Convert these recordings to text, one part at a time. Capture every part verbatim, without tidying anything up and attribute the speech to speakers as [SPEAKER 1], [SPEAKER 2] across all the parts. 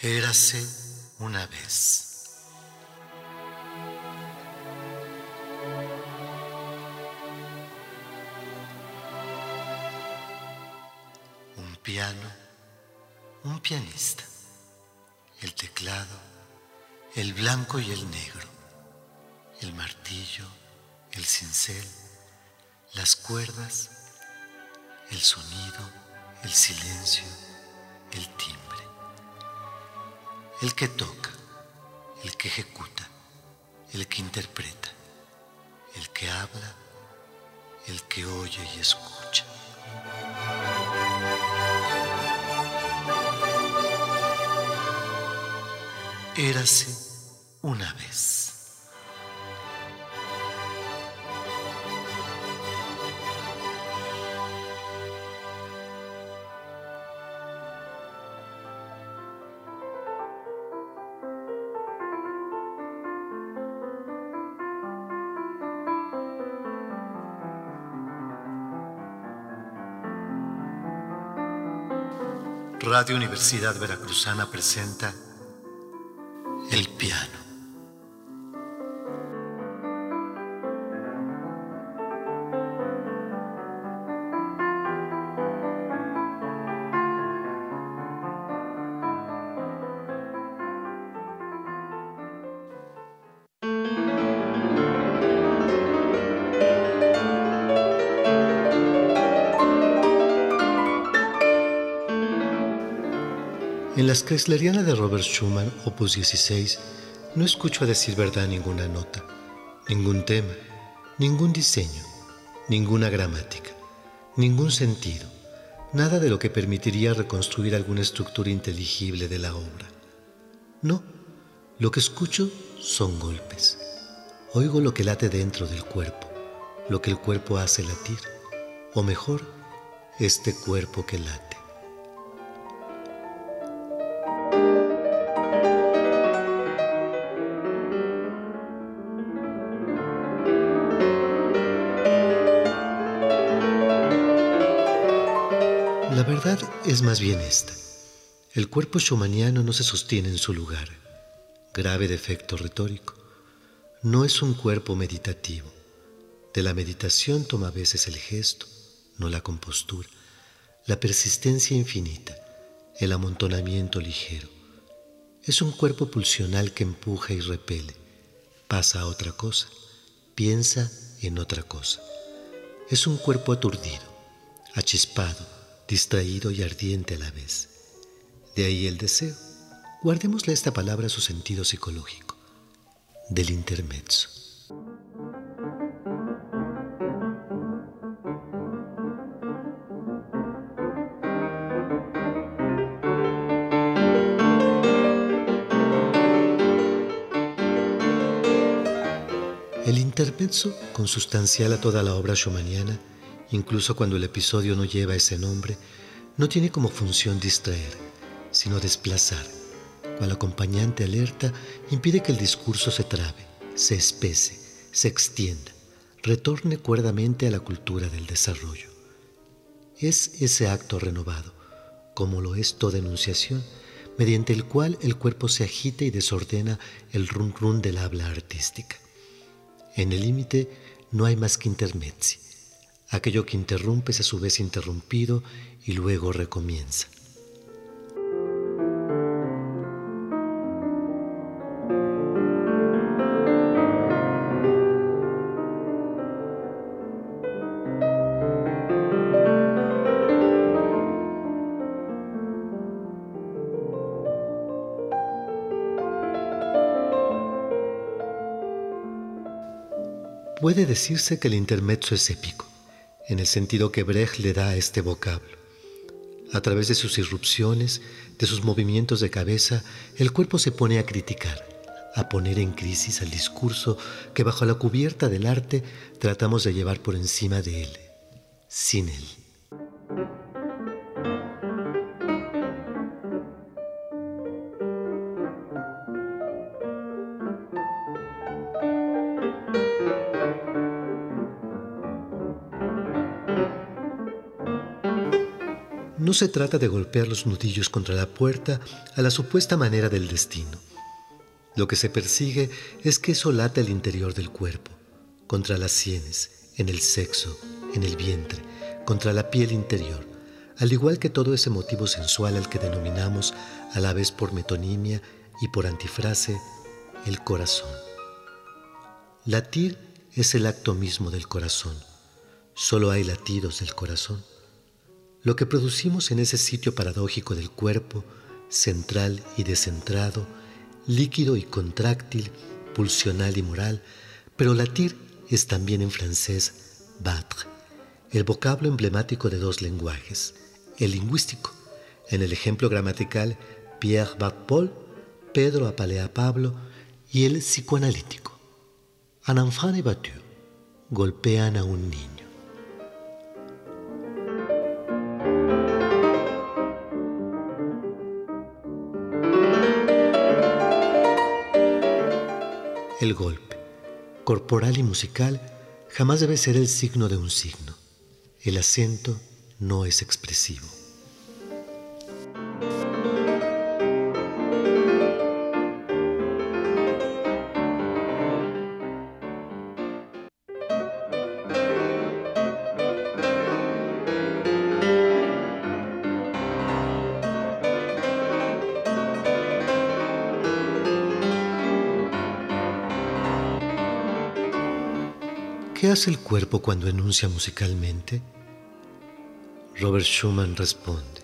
[SPEAKER 1] Érase una vez. Un piano, un pianista, el teclado, el blanco y el negro, el martillo, el cincel, las cuerdas, el sonido, el silencio, el timbre. El que toca, el que ejecuta, el que interpreta, el que habla, el que oye y escucha. Érase una vez. Radio Universidad Veracruzana presenta El piano. En la Kreisleriana de Robert Schumann, opus dieciséis, no escucho a decir verdad ninguna nota, ningún tema, ningún diseño, ninguna gramática, ningún sentido, nada de lo que permitiría reconstruir alguna estructura inteligible de la obra. No, lo que escucho son golpes. Oigo lo que late dentro del cuerpo, lo que el cuerpo hace latir, o mejor, este cuerpo que late. La verdad es más bien esta. El cuerpo schumanniano no se sostiene en su lugar. Grave defecto retórico. No es un cuerpo meditativo. De la meditación toma a veces el gesto, no la compostura, la persistencia infinita, el amontonamiento ligero. Es un cuerpo pulsional que empuja y repele. Pasa a otra cosa, piensa en otra cosa. Es un cuerpo aturdido, achispado, distraído y ardiente a la vez. De ahí el deseo. Guardémosle esta palabra a su sentido psicológico, del intermezzo. El intermezzo, consustancial a toda la obra schumanniana, incluso cuando el episodio no lleva ese nombre, no tiene como función distraer, sino desplazar, cual acompañante alerta impide que el discurso se trabe, se espese, se extienda, retorne cuerdamente a la cultura del desarrollo. Es ese acto renovado, como lo es toda enunciación, mediante el cual el cuerpo se agita y desordena el rum rum del habla artística. En el límite no hay más que intermezzi. Aquello que interrumpe es a su vez interrumpido y luego recomienza. Puede decirse que el intermezzo es épico, en el sentido que Brecht le da a este vocablo. A través de sus irrupciones, de sus movimientos de cabeza, el cuerpo se pone a criticar, a poner en crisis al discurso que bajo la cubierta del arte tratamos de llevar por encima de él, sin él. no se trata de golpear los nudillos contra la puerta a la supuesta manera del destino. Lo que se persigue es que eso lata el interior del cuerpo, contra las sienes, en el sexo, en el vientre, contra la piel interior, al igual que todo ese motivo sensual al que denominamos a la vez por metonimia y por antifrase el corazón. Latir es el acto mismo del corazón. Solo hay latidos del corazón. Lo que producimos en ese sitio paradójico del cuerpo, central y descentrado, líquido y contráctil, pulsional y moral, pero latir es también en francés battre, el vocablo emblemático de dos lenguajes, el lingüístico, en el ejemplo gramatical Pierre bat Paul, Pedro apalea a Pablo, y el psicoanalítico, un enfant est battu, golpean a un niño. El golpe, corporal y musical, jamás debe ser el signo de un signo. El acento no es expresivo. ¿Qué hace el cuerpo cuando enuncia musicalmente? Robert Schumann responde: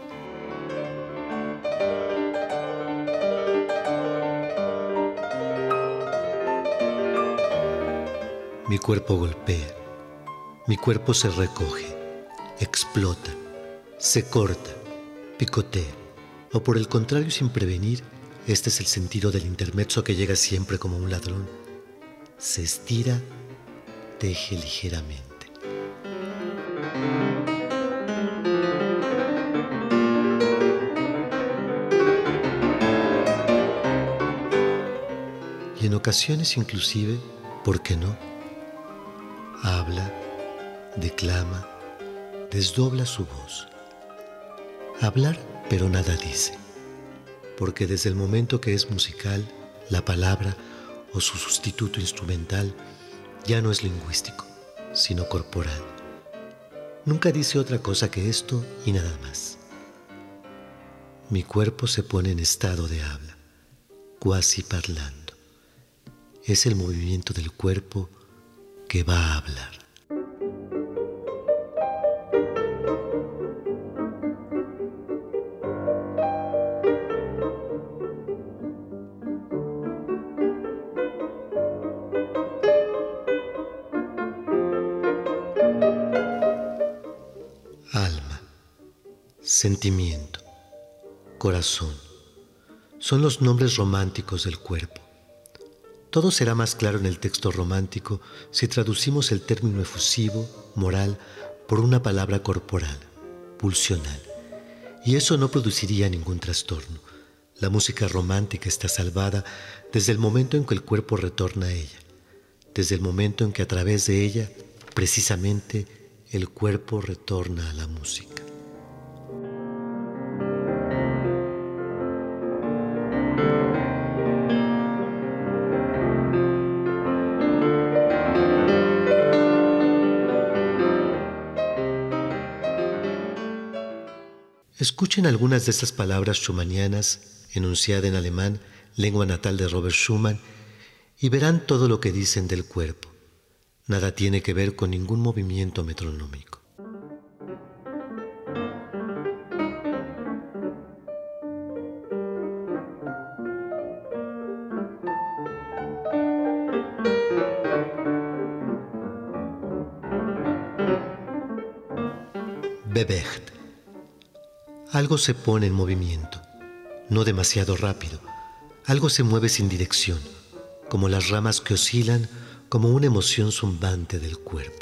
[SPEAKER 1] mi cuerpo golpea, mi cuerpo se recoge, explota, se corta, picotea, o por el contrario, sin prevenir, este es el sentido del intermezzo que llega siempre como un ladrón, se estira, teje ligeramente. Y en ocasiones inclusive, ¿por qué no? Habla, declama, desdobla su voz. Hablar, pero nada dice, porque desde el momento que es musical, la palabra o su sustituto instrumental ya no es lingüístico, sino corporal. Nunca dice otra cosa que esto y nada más. Mi cuerpo se pone en estado de habla, quasi parlando. Es el movimiento del cuerpo que va a hablar. Alma, sentimiento, corazón, son los nombres románticos del cuerpo. Todo será más claro en el texto romántico si traducimos el término efusivo, moral, por una palabra corporal, pulsional. Y eso no produciría ningún trastorno. La música romántica está salvada desde el momento en que el cuerpo retorna a ella, desde el momento en que a través de ella, precisamente, el cuerpo retorna a la música. Escuchen algunas de estas palabras schumannianas, enunciadas en alemán, lengua natal de Robert Schumann, y verán todo lo que dicen del cuerpo. Nada tiene que ver con ningún movimiento metronómico. Bewegt. Algo se pone en movimiento, no demasiado rápido. Algo se mueve sin dirección, como las ramas que oscilan, como una emoción zumbante del cuerpo.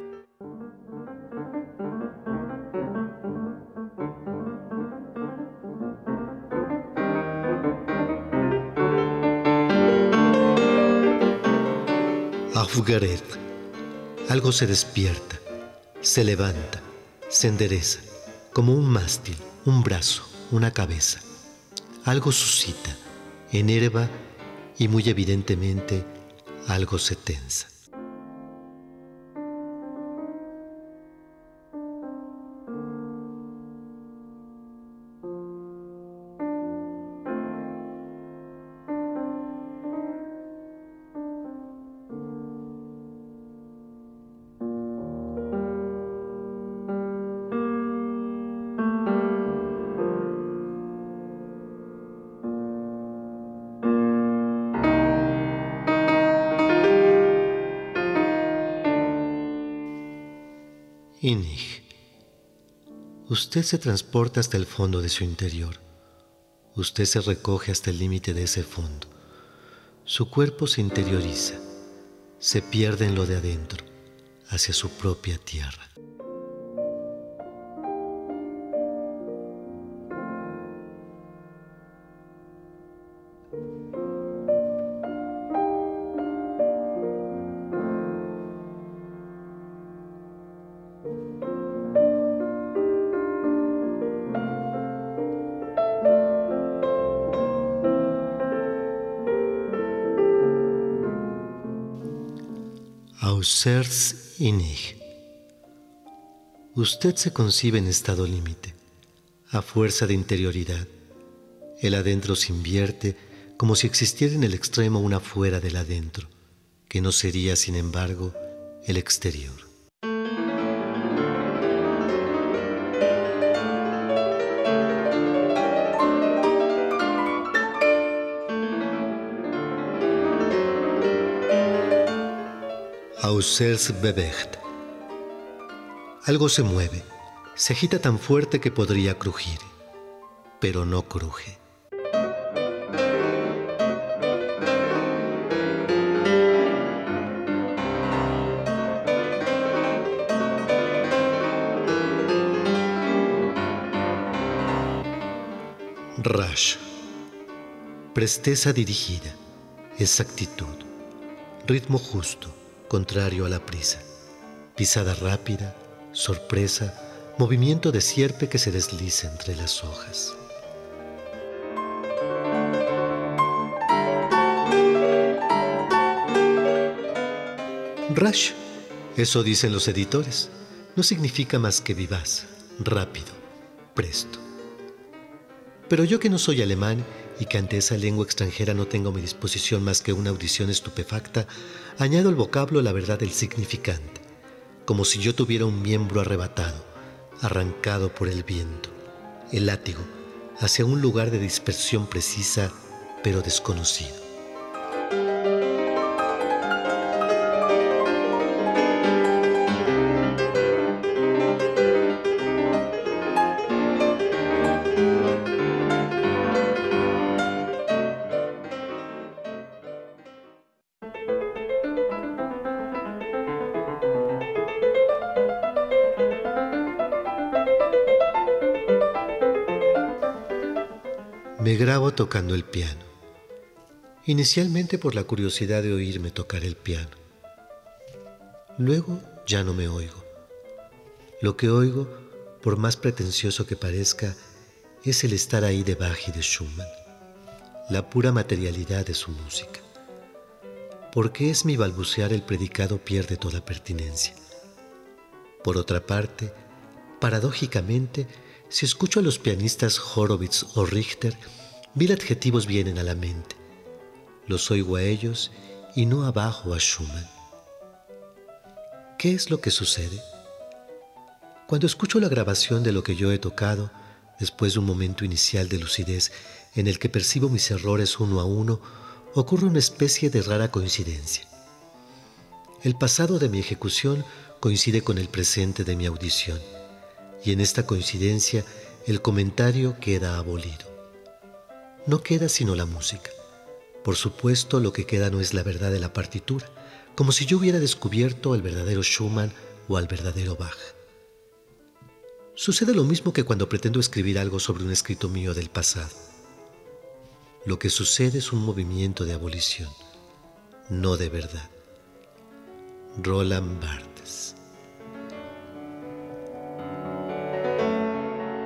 [SPEAKER 1] Aufgeregt. Algo se despierta, se levanta, se endereza, como un mástil, un brazo, una cabeza. Algo suscita, enerva y muy evidentemente algo se tensa. Inig. Usted se transporta hasta el fondo de su interior. Usted se recoge hasta el límite de ese fondo. Su cuerpo se interioriza, se pierde en lo de adentro, hacia su propia tierra. Ausers inig. Usted se concibe en estado límite, a fuerza de interioridad. El adentro se invierte como si existiera en el extremo una fuera del adentro, que no sería, sin embargo, el exterior. Ausers bewegt. Algo se mueve, se agita tan fuerte que podría crujir, pero no cruje. Rasch. Presteza dirigida, exactitud, ritmo justo, contrario a la prisa, pisada rápida, sorpresa, movimiento de sierpe que se desliza entre las hojas. Rasch, eso dicen los editores, no significa más que vivaz, rápido, presto. Pero yo, que no soy alemán y que ante esa lengua extranjera no tengo a mi disposición más que una audición estupefacta, añado al vocablo la verdad del significante, como si yo tuviera un miembro arrebatado, arrancado por el viento, el látigo, hacia un lugar de dispersión precisa, pero desconocido. Me grabo tocando el piano, inicialmente por la curiosidad de oírme tocar el piano. Luego ya no me oigo. Lo que oigo, por más pretencioso que parezca, es el estar ahí de Bach y de Schumann, la pura materialidad de su música. Porque es mi balbucear el predicado pierde toda pertinencia. Por otra parte, paradójicamente, si escucho a los pianistas Horowitz o Richter, mil adjetivos vienen a la mente. Los oigo a ellos y no abajo a Schumann. ¿Qué es lo que sucede? Cuando escucho la grabación de lo que yo he tocado, después de un momento inicial de lucidez en el que percibo mis errores uno a uno, ocurre una especie de rara coincidencia. El pasado de mi ejecución coincide con el presente de mi audición, y en esta coincidencia el comentario queda abolido. No queda sino la música. Por supuesto, lo que queda no es la verdad de la partitura, como si yo hubiera descubierto al verdadero Schumann o al verdadero Bach. Sucede lo mismo que cuando pretendo escribir algo sobre un escrito mío del pasado. Lo que sucede es un movimiento de abolición, no de verdad. Roland Barthes.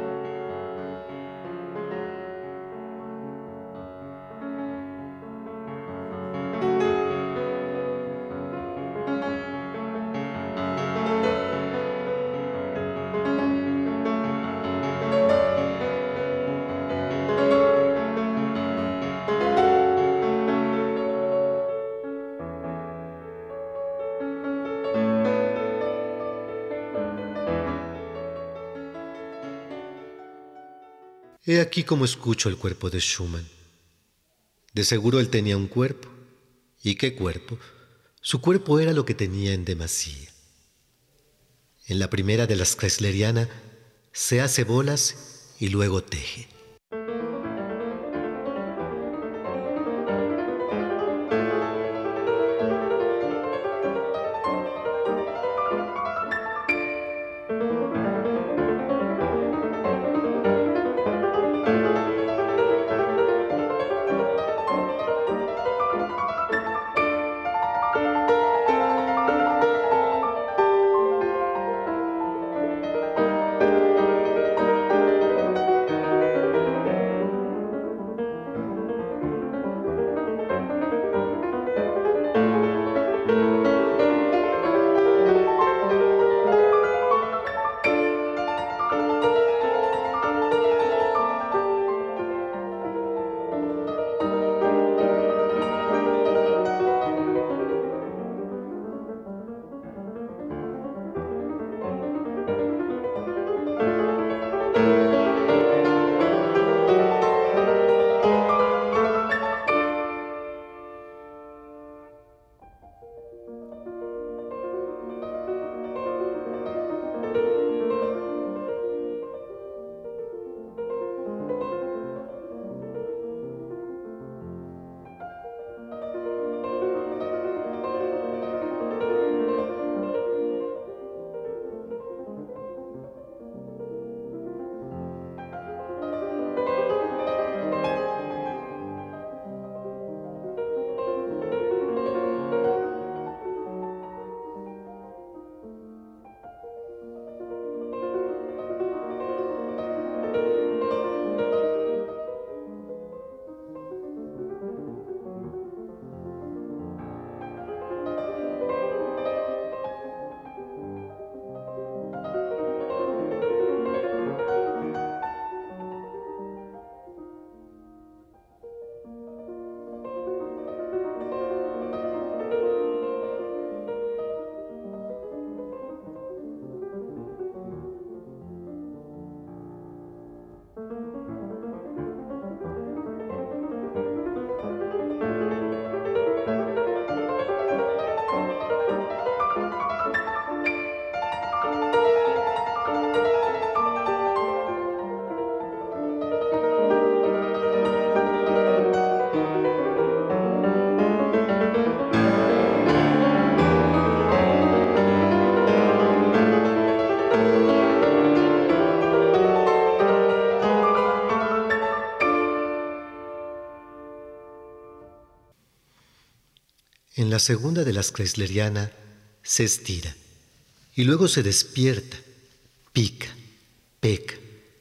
[SPEAKER 1] He aquí como escucho el cuerpo de Schumann. De seguro él tenía un cuerpo. ¿Y qué cuerpo? Su cuerpo era lo que tenía en demasía. En la primera de las Kreisleriana se hace bolas y luego teje. En la segunda de las Kreisleriana se estira y luego se despierta, pica, peca,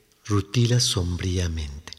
[SPEAKER 1] rutila sombríamente.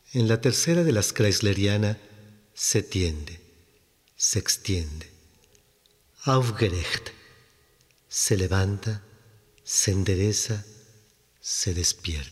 [SPEAKER 1] En la tercera de las Chrysleriana se tiende, se extiende. Aufgerecht, se levanta, se endereza, se despierta.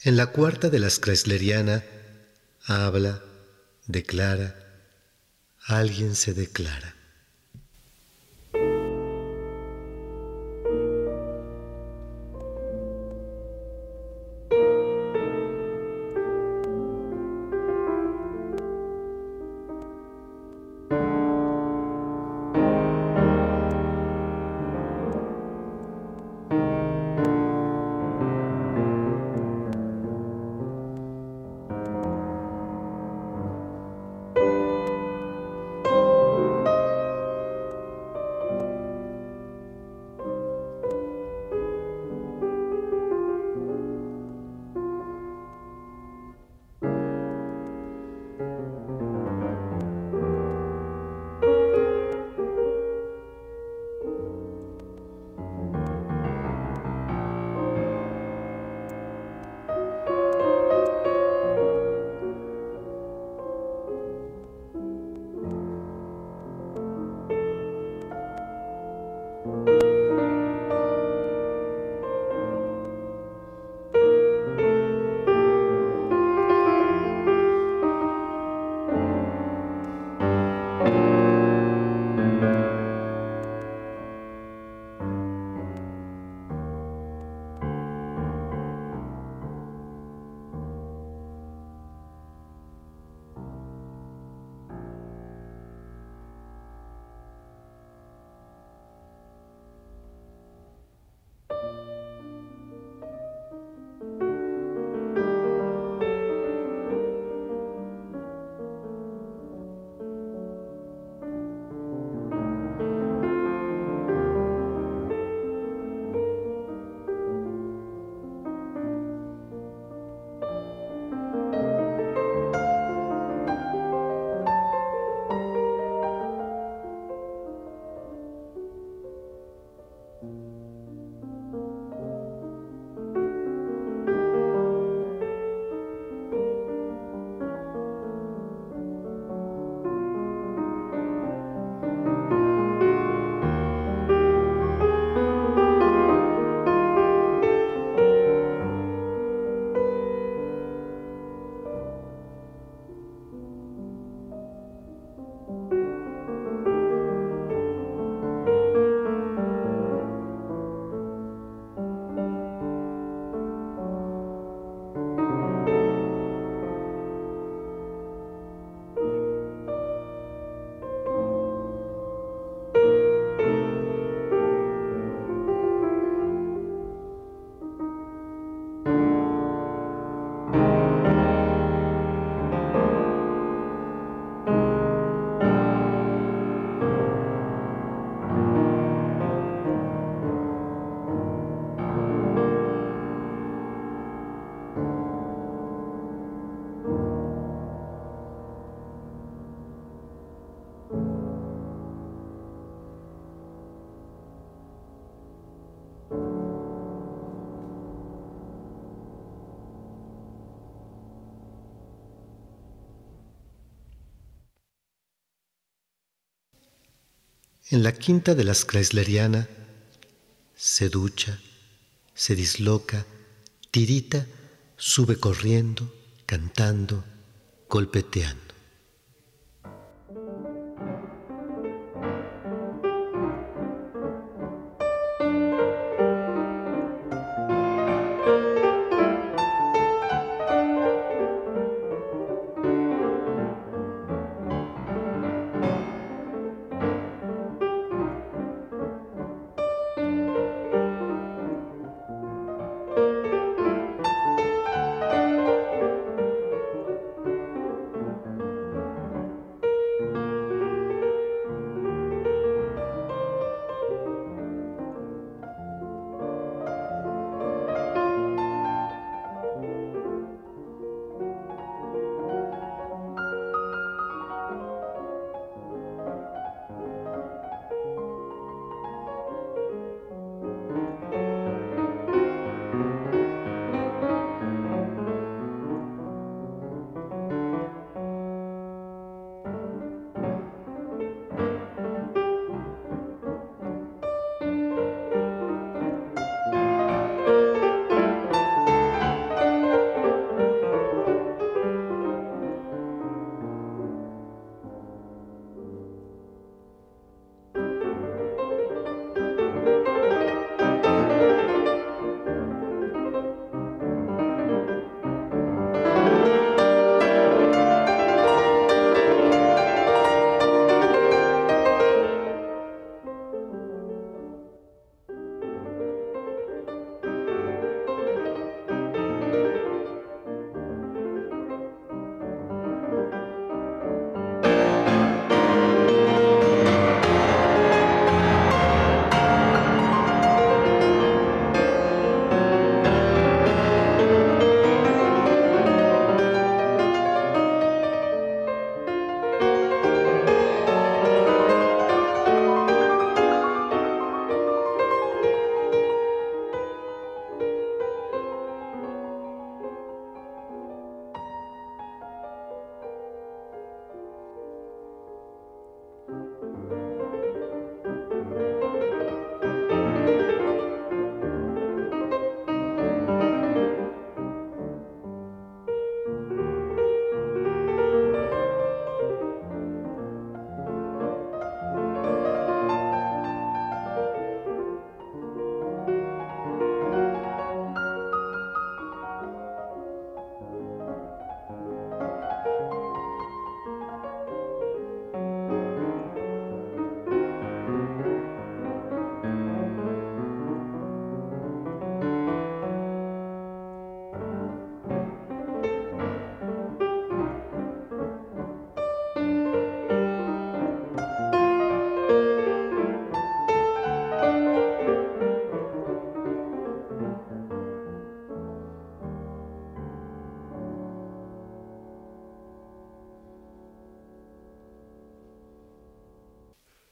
[SPEAKER 1] En la cuarta de las Kreisleriana, habla, declara, alguien se declara. En la quinta de las Kreisleriana, se ducha, se disloca, tirita, sube corriendo, cantando, golpeteando.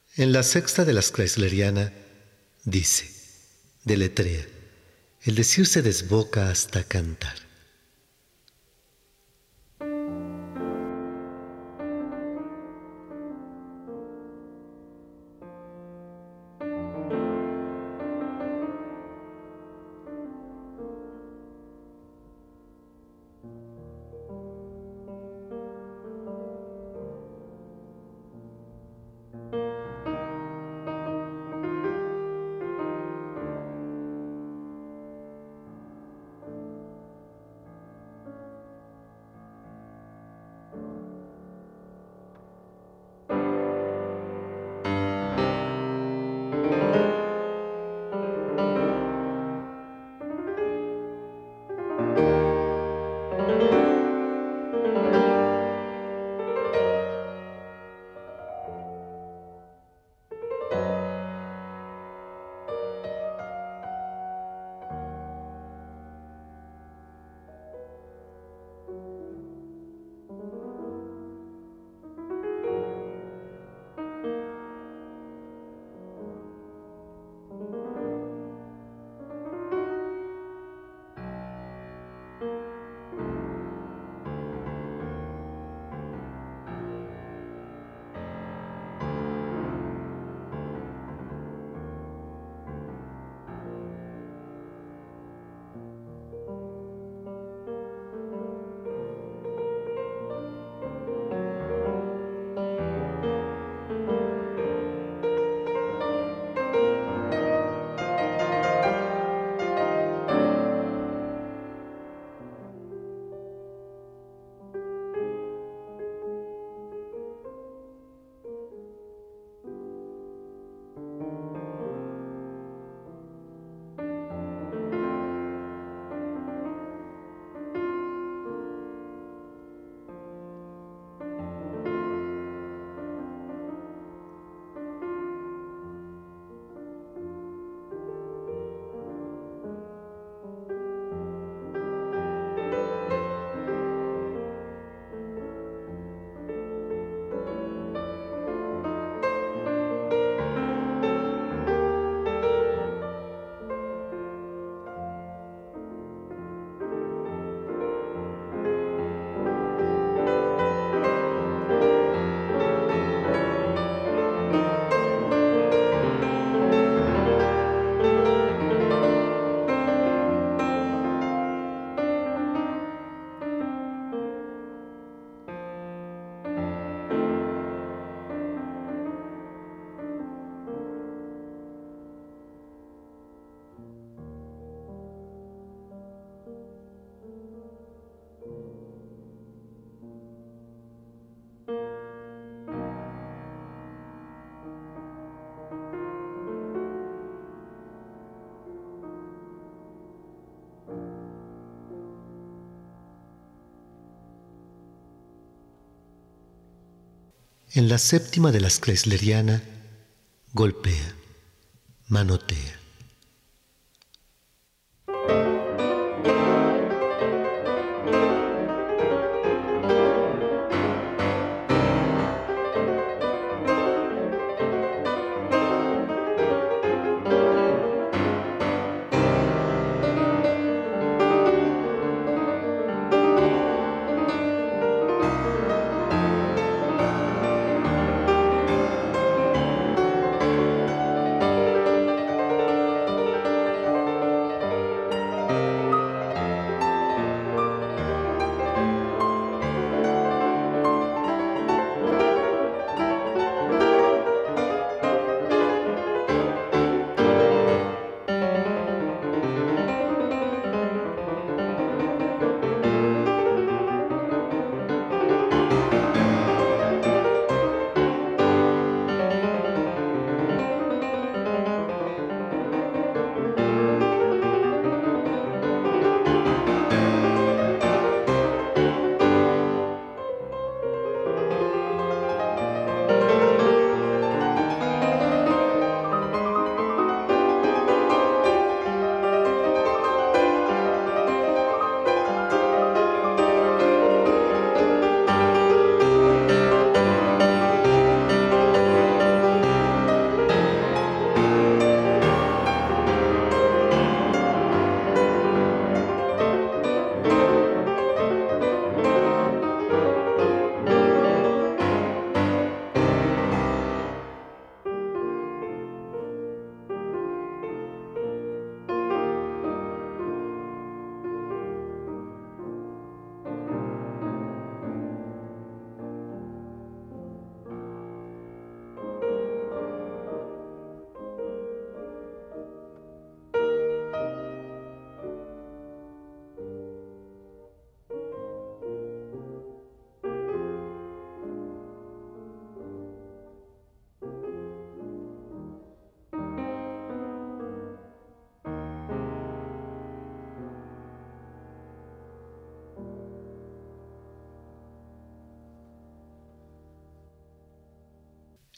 [SPEAKER 1] En la sexta de las Kreisleriana dice, deletrea, el decir se desboca hasta cantar. En la séptima de las Kreisleriana, golpea, manotea.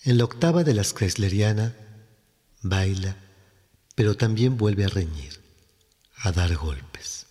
[SPEAKER 1] En la octava de la Kreisleriana baila, pero también vuelve a reñir, a dar golpes.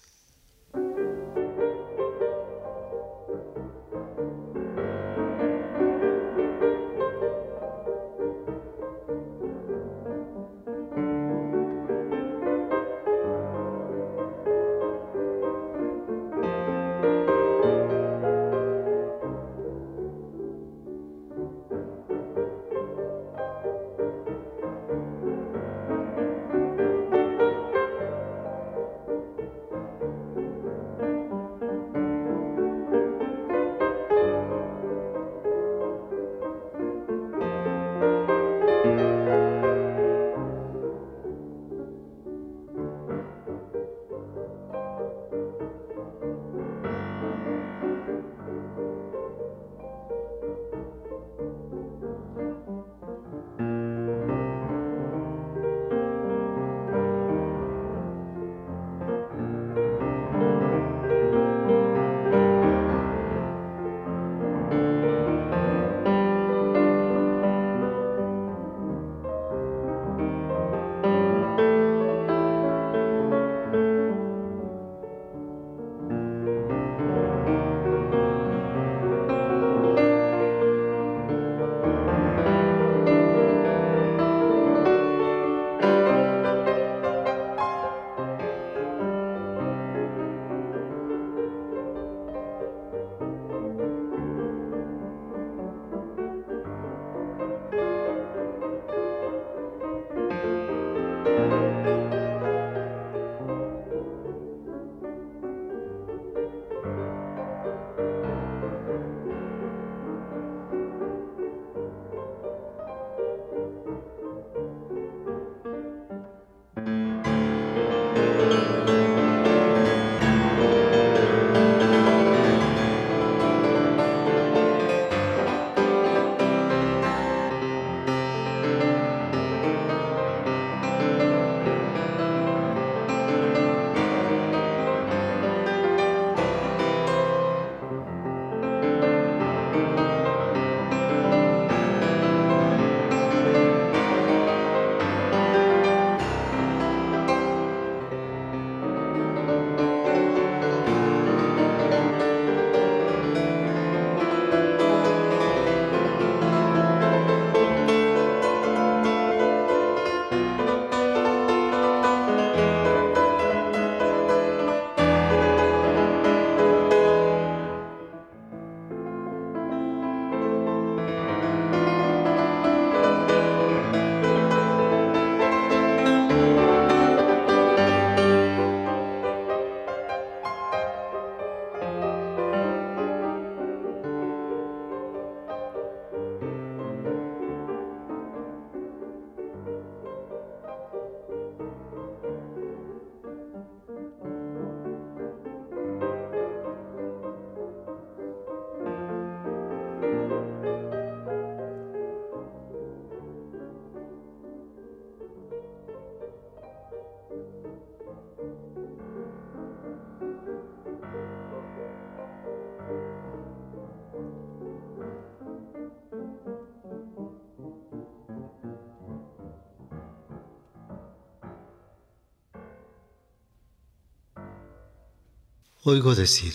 [SPEAKER 1] Oigo decir,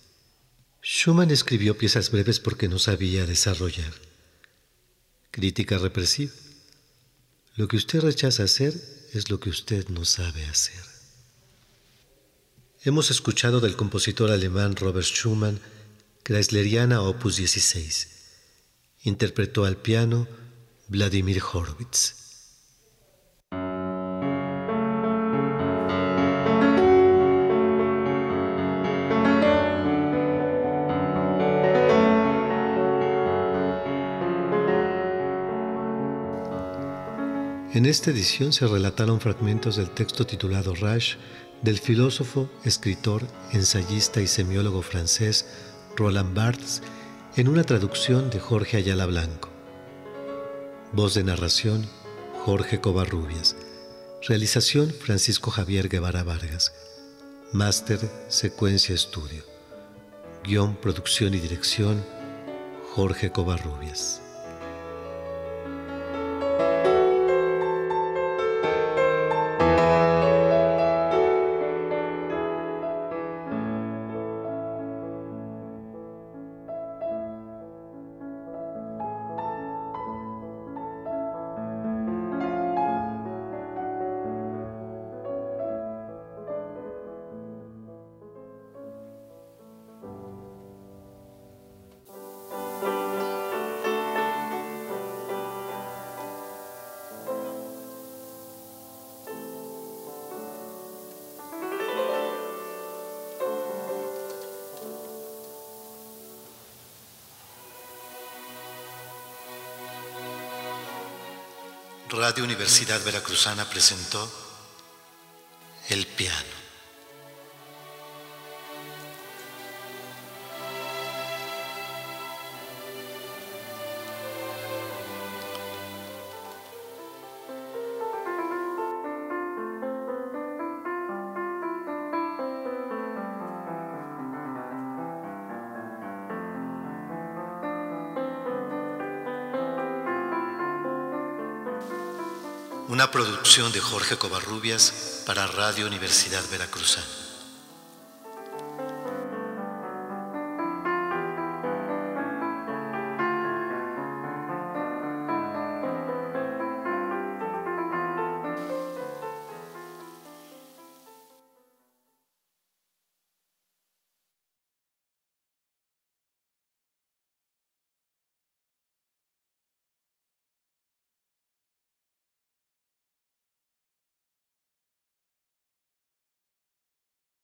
[SPEAKER 1] Schumann escribió piezas breves porque no sabía desarrollar. Crítica represiva. Lo que usted rechaza hacer es lo que usted no sabe hacer. Hemos escuchado del compositor alemán Robert Schumann, Kreisleriana opus dieciséis. Interpretó al piano Vladimir Horowitz. En esta edición se relataron fragmentos del texto titulado Rage del filósofo, escritor, ensayista y semiólogo francés Roland Barthes en una traducción de Jorge Ayala Blanco. Voz de narración, Jorge Covarrubias. Realización, Francisco Javier Guevara Vargas. Máster, Secuencia Estudio. Guión, producción y dirección, Jorge Covarrubias. Radio Universidad Veracruzana presentó El piano. Una producción de Jorge Covarrubias para Radio Universidad Veracruzana.